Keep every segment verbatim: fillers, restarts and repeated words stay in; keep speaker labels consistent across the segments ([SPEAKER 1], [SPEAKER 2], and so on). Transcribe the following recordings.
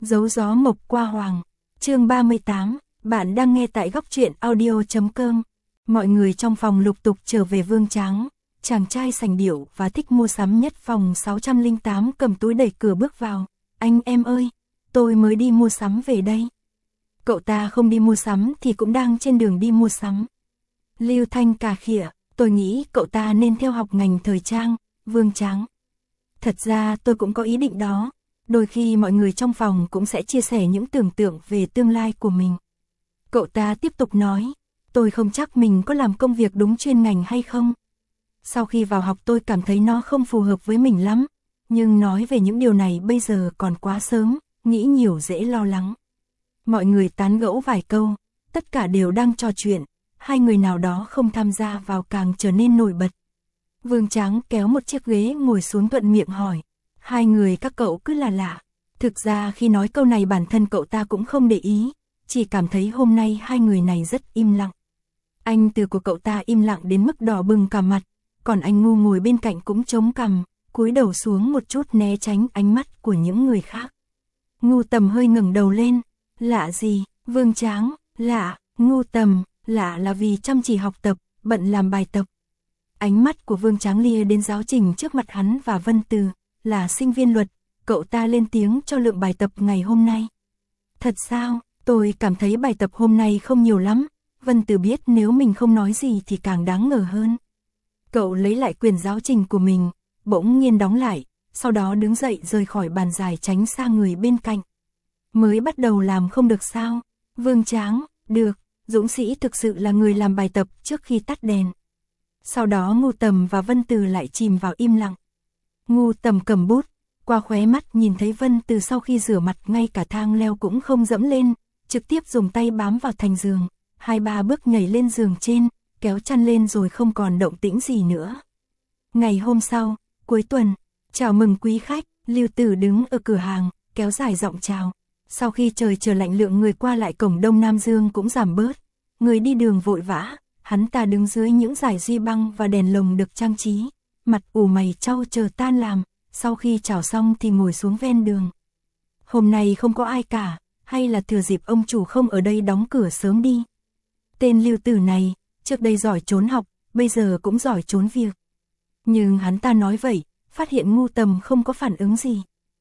[SPEAKER 1] Dấu gió mộc qua hoàng. Chương ba mươi tám, bạn đang nghe tại góc truyện audio.com. Mọi người trong phòng lục tục trở về Vương Tráng, chàng trai sành điệu và thích mua sắm nhất phòng sáu không tám cầm túi đẩy cửa bước vào. Anh em ơi, tôi mới đi mua sắm về đây. Cậu ta không đi mua sắm thì cũng đang trên đường đi mua sắm. Lưu Thanh cà khịa, tôi nghĩ cậu ta nên theo học ngành thời trang. Vương Tráng: thật ra tôi cũng có ý định đó. Đôi khi mọi người trong phòng cũng sẽ chia sẻ những tưởng tượng về tương lai của mình. Cậu ta tiếp tục nói, tôi không chắc mình có làm công việc đúng chuyên ngành hay không. Sau khi vào học tôi cảm thấy nó không phù hợp với mình lắm. Nhưng nói về những điều này bây giờ còn quá sớm, nghĩ nhiều dễ lo lắng. Mọi người tán gẫu vài câu, tất cả đều đang trò chuyện. Hai người nào đó không tham gia vào càng trở nên nổi bật. Vương Tráng kéo một chiếc ghế ngồi xuống thuận miệng hỏi, hai người các cậu cứ là lạ. Thực ra khi nói câu này bản thân cậu ta cũng không để ý, chỉ cảm thấy hôm nay hai người này rất im lặng. Anh Từ của cậu ta im lặng đến mức đỏ bừng cả mặt, còn anh Ngu ngồi bên cạnh cũng chống cằm, cúi đầu xuống một chút né tránh ánh mắt của những người khác. Ngu Tầm hơi ngẩng đầu lên, lạ gì? Vương Tráng: lạ. Ngu Tầm: lạ là vì chăm chỉ học tập, bận làm bài tập. Ánh mắt của Vương Tráng lia đến giáo trình trước mặt hắn và Vân Từ, là sinh viên luật, cậu ta lên tiếng cho lượng bài tập ngày hôm nay. Thật sao? Tôi cảm thấy bài tập hôm nay không nhiều lắm. Vân Từ biết nếu mình không nói gì thì càng đáng ngờ hơn. Cậu lấy lại quyển giáo trình của mình, bỗng nhiên đóng lại, sau đó đứng dậy rời khỏi bàn dài tránh xa người bên cạnh. Mới bắt đầu làm không được sao? Vương Tráng: được. Dũng Sĩ thực sự là người làm bài tập trước khi tắt đèn. Sau đó Ngu Tầm và Vân Từ lại chìm vào im lặng. Ngu Tầm cầm bút, qua khóe mắt nhìn thấy Vân Từ sau khi rửa mặt ngay cả thang leo cũng không dẫm lên, trực tiếp dùng tay bám vào thành giường, hai ba bước nhảy lên giường trên, kéo chăn lên rồi không còn động tĩnh gì nữa. Ngày hôm sau, cuối tuần, chào mừng quý khách, Lưu Tử đứng ở cửa hàng, kéo dài giọng chào. Sau khi trời trở lạnh lượng người qua lại cổng Đông Nam Dương cũng giảm bớt, người đi đường vội vã, hắn ta đứng dưới những dải duy băng và đèn lồng được trang trí, mặt ủ mày trau chờ tan làm, sau khi chào xong thì ngồi xuống ven đường. Hôm nay không có ai cả, hay là thừa dịp ông chủ không ở đây đóng cửa sớm đi. Tên Lưu Tử này, trước đây giỏi trốn học, bây giờ cũng giỏi trốn việc. Nhưng hắn ta nói vậy, phát hiện Ngu Tầm không có phản ứng gì.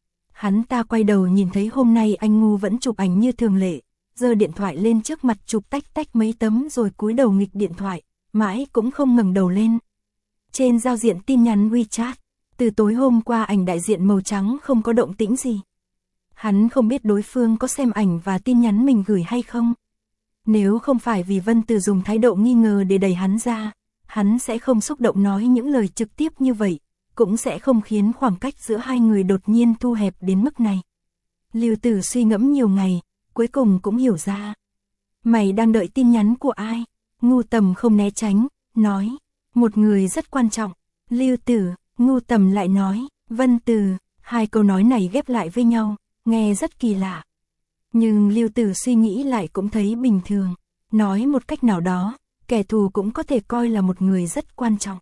[SPEAKER 1] Hắn ta quay đầu nhìn thấy hôm nay anh Ngu vẫn chụp ảnh như thường lệ, giơ điện thoại lên trước mặt chụp tách tách mấy tấm rồi cúi đầu nghịch điện thoại, mãi cũng không ngẩng đầu lên. Trên giao diện tin nhắn WeChat, từ tối hôm qua ảnh đại diện màu trắng không có động tĩnh gì. Hắn không biết đối phương có xem ảnh và tin nhắn mình gửi hay không. Nếu không phải vì Vân Từ dùng thái độ nghi ngờ để đẩy hắn ra, hắn sẽ không xúc động nói những lời trực tiếp như vậy, cũng sẽ không khiến khoảng cách giữa hai người đột nhiên thu hẹp đến mức này. Lưu Tử suy ngẫm nhiều ngày, cuối cùng cũng hiểu ra. Mày đang đợi tin nhắn của ai? Ngu Tầm không né tránh, nói, một người rất quan trọng. Lưu Tử, Ngu Tầm lại nói, Vân Từ. Hai câu nói này ghép lại với nhau, nghe rất kỳ lạ. Nhưng Lưu Tử suy nghĩ lại cũng thấy bình thường. Nói một cách nào đó, kẻ thù cũng có thể coi là một người rất quan trọng.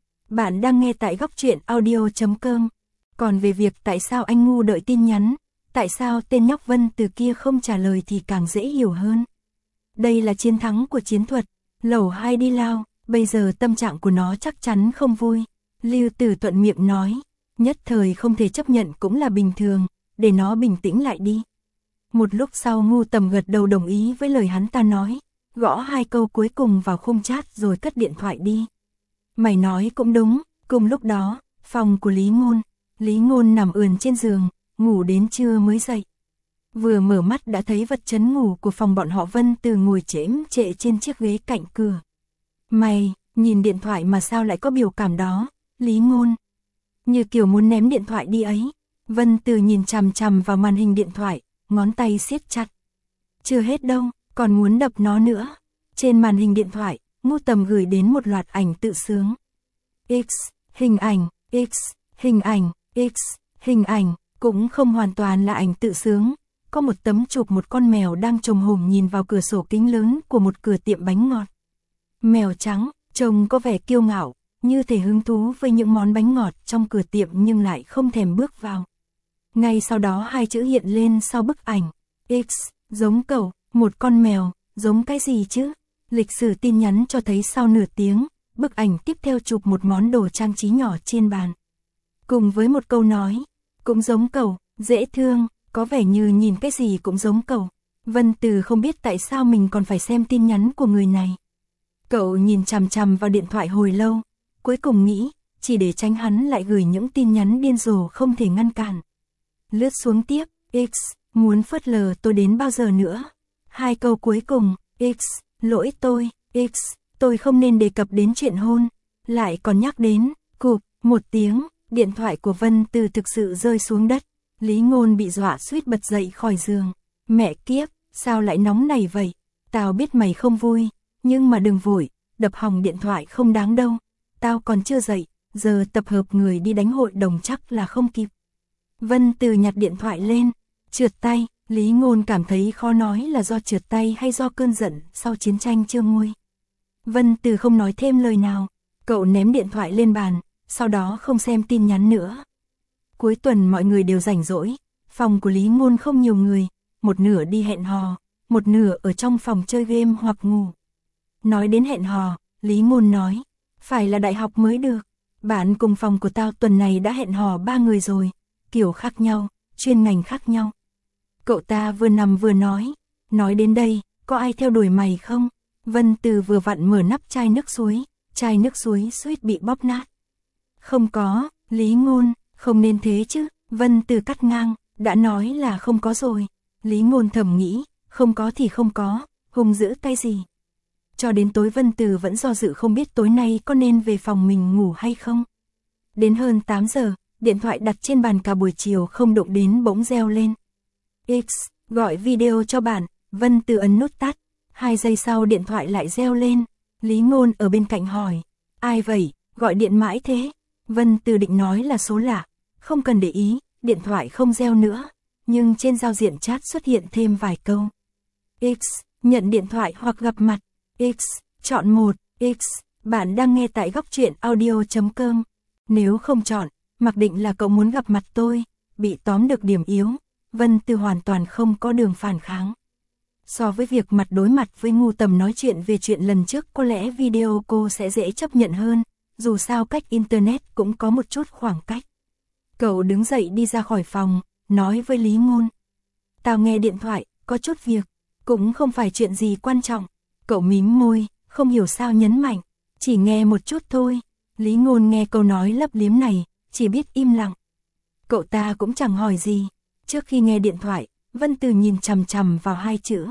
[SPEAKER 1] Bạn đang nghe tại góc truyện audio.com. Còn về việc tại sao anh Ngu đợi tin nhắn, tại sao tên nhóc Vân Từ kia không trả lời thì càng dễ hiểu hơn. Đây là chiến thắng của chiến thuật, lẩu hai đi lao, bây giờ tâm trạng của nó chắc chắn không vui. Lưu Tử thuận miệng nói, nhất thời không thể chấp nhận cũng là bình thường, để nó bình tĩnh lại đi. Một lúc sau Ngu Tầm gật đầu đồng ý với lời hắn ta nói, gõ hai câu cuối cùng vào khung chat rồi cất điện thoại đi. Mày nói cũng đúng. Cùng lúc đó, phòng của Lý Ngôn, Lý Ngôn nằm ườn trên giường, ngủ đến trưa mới dậy. Vừa mở mắt đã thấy vật trấn ngủ của phòng bọn họ Vân Từ ngồi chễm chệ trên chiếc ghế cạnh cửa. Mày, nhìn điện thoại mà sao lại có biểu cảm đó? Lý Ngôn, như kiểu muốn ném điện thoại đi ấy. Vân Từ nhìn chằm chằm vào màn hình điện thoại, ngón tay siết chặt. Chưa hết đâu, còn muốn đập nó nữa. Trên màn hình điện thoại, Ngu Tầm gửi đến một loạt ảnh tự sướng. X, hình ảnh, X, hình ảnh, X, hình ảnh, cũng không hoàn toàn là ảnh tự sướng. Có một tấm chụp một con mèo đang trồm hổm nhìn vào cửa sổ kính lớn của một cửa tiệm bánh ngọt. Mèo trắng, trông có vẻ kiêu ngạo, như thể hứng thú với những món bánh ngọt trong cửa tiệm nhưng lại không thèm bước vào. Ngay sau đó hai chữ hiện lên sau bức ảnh. X, giống cậu, một con mèo, giống cái gì chứ? Lịch sử tin nhắn cho thấy sau nửa tiếng, bức ảnh tiếp theo chụp một món đồ trang trí nhỏ trên bàn. Cùng với một câu nói, cũng giống cậu, dễ thương, có vẻ như nhìn cái gì cũng giống cậu. Vân Từ không biết tại sao mình còn phải xem tin nhắn của người này. Cậu nhìn chằm chằm vào điện thoại hồi lâu, cuối cùng nghĩ, chỉ để tránh hắn lại gửi những tin nhắn điên rồ không thể ngăn cản. Lướt xuống tiếp, X, muốn phớt lờ tôi đến bao giờ nữa? Hai câu cuối cùng, X, lỗi tôi, X, tôi không nên đề cập đến chuyện hôn, lại còn nhắc đến, cụp, một tiếng, điện thoại của Vân Từ thực sự rơi xuống đất. Lý Ngôn bị dọa suýt bật dậy khỏi giường. Mẹ kiếp, sao lại nóng này vậy? Tao biết mày không vui, nhưng mà đừng vội, đập hỏng điện thoại không đáng đâu. Tao còn chưa dậy, giờ tập hợp người đi đánh hội đồng chắc là không kịp. Vân Từ nhặt điện thoại lên, trượt tay, Lý Ngôn cảm thấy khó nói là do trượt tay hay do cơn giận sau chiến tranh chưa nguôi. Vân Từ không nói thêm lời nào, cậu ném điện thoại lên bàn, sau đó không xem tin nhắn nữa. Cuối tuần mọi người đều rảnh rỗi, phòng của Lý Ngôn không nhiều người, một nửa đi hẹn hò, một nửa ở trong phòng chơi game hoặc ngủ. Nói đến hẹn hò, Lý Ngôn nói, phải là đại học mới được, bạn cùng phòng của tao tuần này đã hẹn hò ba người rồi, kiểu khác nhau, chuyên ngành khác nhau. Cậu ta vừa nằm vừa nói, nói đến đây, có ai theo đuổi mày không? Vân Từ vừa vặn mở nắp chai nước suối, chai nước suối suýt bị bóp nát. Không có, Lý Ngôn, không nên thế chứ, Vân Từ cắt ngang, đã nói là không có rồi. Lý Ngôn thầm nghĩ, không có thì không có, hung dữ cái gì. Cho đến tối Vân Từ vẫn do dự không biết tối nay có nên về phòng mình ngủ hay không. Đến hơn tám giờ, điện thoại đặt trên bàn cả buổi chiều không động đến bỗng reo lên. X, gọi video cho bạn, Vân Từ ấn nút tắt. Hai giây sau điện thoại lại reo lên. Lý Ngôn ở bên cạnh hỏi, ai vậy, gọi điện mãi thế? Vân Từ định nói là số lạ, không cần để ý, điện thoại không reo nữa. Nhưng trên giao diện chat xuất hiện thêm vài câu. X, nhận điện thoại hoặc gặp mặt. X, chọn một. X, bạn đang nghe tại góc truyện audio chấm com. Nếu không chọn, mặc định là cậu muốn gặp mặt tôi, bị tóm được điểm yếu. Vân Từ hoàn toàn không có đường phản kháng. So với việc mặt đối mặt với Ngu Tầm nói chuyện về chuyện lần trước có lẽ video cô sẽ dễ chấp nhận hơn, dù sao cách internet cũng có một chút khoảng cách. Cậu đứng dậy đi ra khỏi phòng, nói với Lý Ngôn. Tao nghe điện thoại, có chút việc, cũng không phải chuyện gì quan trọng. Cậu mím môi, không hiểu sao nhấn mạnh, chỉ nghe một chút thôi. Lý Ngôn nghe câu nói lấp liếm này, chỉ biết im lặng. Cậu ta cũng chẳng hỏi gì. Trước khi nghe điện thoại, Vân Từ nhìn chằm chằm vào hai chữ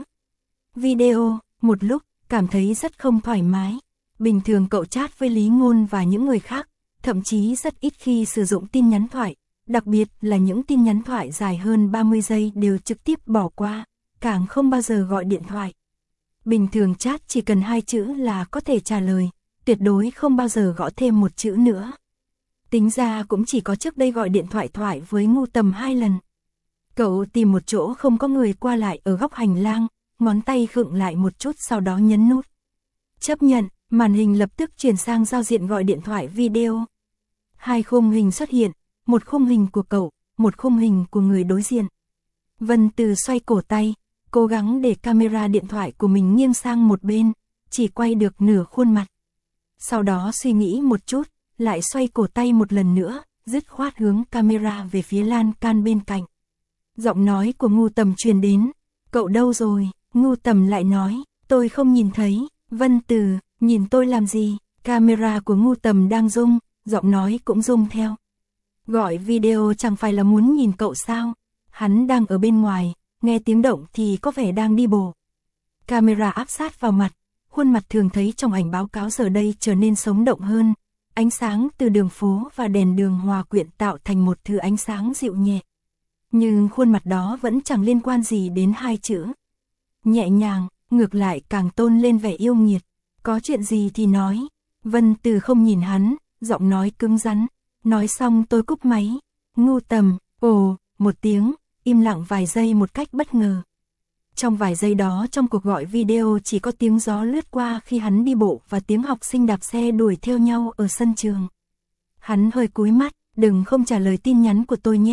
[SPEAKER 1] video, một lúc, cảm thấy rất không thoải mái. Bình thường cậu chat với Lý Ngôn và những người khác, thậm chí rất ít khi sử dụng tin nhắn thoại, đặc biệt là những tin nhắn thoại dài hơn ba mươi giây đều trực tiếp bỏ qua, càng không bao giờ gọi điện thoại. Bình thường chat chỉ cần hai chữ là có thể trả lời, tuyệt đối không bao giờ gõ thêm một chữ nữa. Tính ra cũng chỉ có trước đây gọi điện thoại thoại với Ngu Tầm hai lần. Cậu tìm một chỗ không có người qua lại ở góc hành lang, ngón tay khựng lại một chút sau đó nhấn nút. Chấp nhận, màn hình lập tức chuyển sang giao diện gọi điện thoại video. Hai khung hình xuất hiện, một khung hình của cậu, một khung hình của người đối diện. Vân Từ xoay cổ tay, cố gắng để camera điện thoại của mình nghiêng sang một bên, chỉ quay được nửa khuôn mặt. Sau đó suy nghĩ một chút, lại xoay cổ tay một lần nữa, dứt khoát hướng camera về phía lan can bên cạnh. Giọng nói của Ngu Tầm truyền đến, cậu đâu rồi? Ngu Tầm lại nói, tôi không nhìn thấy. Vân Từ, nhìn tôi làm gì? Camera của Ngu Tầm đang rung, giọng nói cũng rung theo. Gọi video chẳng phải là muốn nhìn cậu sao? Hắn đang ở bên ngoài, nghe tiếng động thì có vẻ đang đi bộ. Camera áp sát vào mặt, khuôn mặt thường thấy trong ảnh báo cáo giờ đây trở nên sống động hơn. Ánh sáng từ đường phố và đèn đường hòa quyện tạo thành một thứ ánh sáng dịu nhẹ. Nhưng khuôn mặt đó vẫn chẳng liên quan gì đến hai chữ. Nhẹ nhàng, ngược lại càng tôn lên vẻ yêu nghiệt. Có chuyện gì thì nói. Vân Từ không nhìn hắn, giọng nói cứng rắn. Nói xong tôi cúp máy. Ngu Tầm, ồ, một tiếng, im lặng vài giây một cách bất ngờ. Trong vài giây đó trong cuộc gọi video chỉ có tiếng gió lướt qua khi hắn đi bộ và tiếng học sinh đạp xe đuổi theo nhau ở sân trường. Hắn hơi cúi mắt, đừng không trả lời tin nhắn của tôi nhé.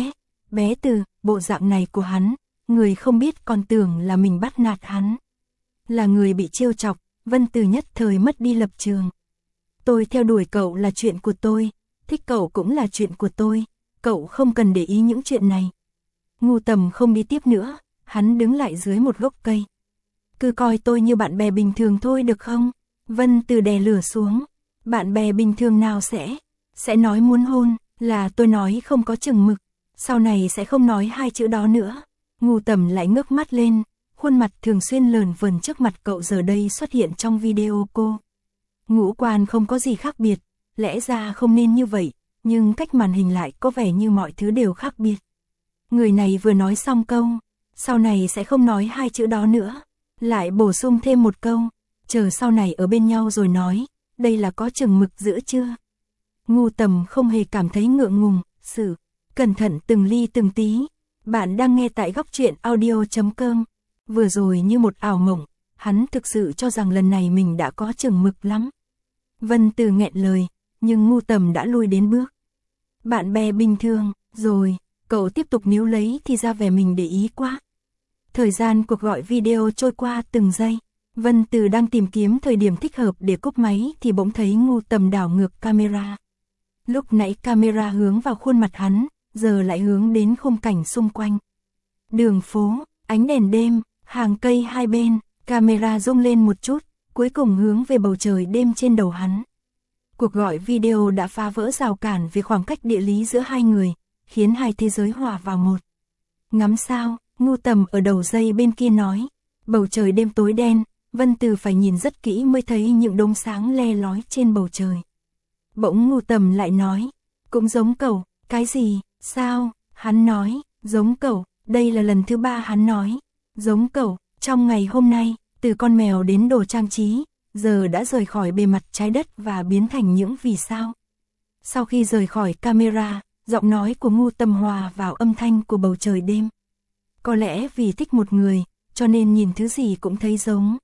[SPEAKER 1] Bé Từ, bộ dạng này của hắn, người không biết còn tưởng là mình bắt nạt hắn. Là người bị trêu chọc, Vân Từ nhất thời mất đi lập trường. Tôi theo đuổi cậu là chuyện của tôi, thích cậu cũng là chuyện của tôi, cậu không cần để ý những chuyện này. Ngu Tầm không đi tiếp nữa, hắn đứng lại dưới một gốc cây. Cứ coi tôi như bạn bè bình thường thôi được không? Vân Từ đè lửa xuống. Bạn bè bình thường nào sẽ, sẽ nói muốn hôn, là tôi nói không có chừng mực, sau này sẽ không nói hai chữ đó nữa. Ngu Tầm lại ngước mắt lên, khuôn mặt thường xuyên lờn vờn trước mặt cậu giờ đây xuất hiện trong video cô. Ngũ quan không có gì khác biệt, lẽ ra không nên như vậy, nhưng cách màn hình lại có vẻ như mọi thứ đều khác biệt. Người này vừa nói xong câu, sau này sẽ không nói hai chữ đó nữa, lại bổ sung thêm một câu, chờ sau này ở bên nhau rồi nói, đây là có chừng mực giữa chưa? Ngu Tầm không hề cảm thấy ngượng ngùng, sự cẩn thận từng ly từng tí. Bạn đang nghe tại góc truyện audio chấm com. Vừa rồi như một ảo mộng, hắn thực sự cho rằng lần này mình đã có chừng mực lắm. Vân Từ nghẹn lời, nhưng Ngu Tầm đã lui đến bước. Bạn bè bình thường, rồi, cậu tiếp tục níu lấy thì ra vẻ mình để ý quá. Thời gian cuộc gọi video trôi qua từng giây. Vân Từ đang tìm kiếm thời điểm thích hợp để cúp máy thì bỗng thấy Ngu Tầm đảo ngược camera. Lúc nãy camera hướng vào khuôn mặt hắn, giờ lại hướng đến khung cảnh xung quanh. Đường phố, ánh đèn đêm, hàng cây hai bên, camera rung lên một chút, cuối cùng hướng về bầu trời đêm trên đầu hắn. Cuộc gọi video đã phá vỡ rào cản về khoảng cách địa lý giữa hai người, khiến hai thế giới hòa vào một. Ngắm sao, Ngu Tầm ở đầu dây bên kia nói. Bầu trời đêm tối đen, Vân Từ phải nhìn rất kỹ mới thấy những đốm sáng le lói trên bầu trời. Bỗng Ngu Tầm lại nói, cũng giống cậu, cái gì, sao, hắn nói, giống cậu, đây là lần thứ ba hắn nói, giống cậu, trong ngày hôm nay, từ con mèo đến đồ trang trí, giờ đã rời khỏi bề mặt trái đất và biến thành những vì sao. Sau khi rời khỏi camera, giọng nói của Ngu Tầm hòa vào âm thanh của bầu trời đêm. Có lẽ vì thích một người, cho nên nhìn thứ gì cũng thấy giống.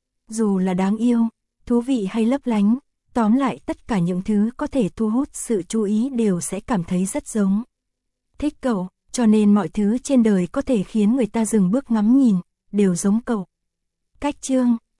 [SPEAKER 1] Dù là đáng yêu, thú vị hay lấp lánh, tóm lại tất cả những thứ có thể thu hút sự chú ý đều sẽ cảm thấy rất giống. Thích cậu, cho nên mọi thứ trên đời có thể khiến người ta dừng bước ngắm nhìn, đều giống cậu. Cách chương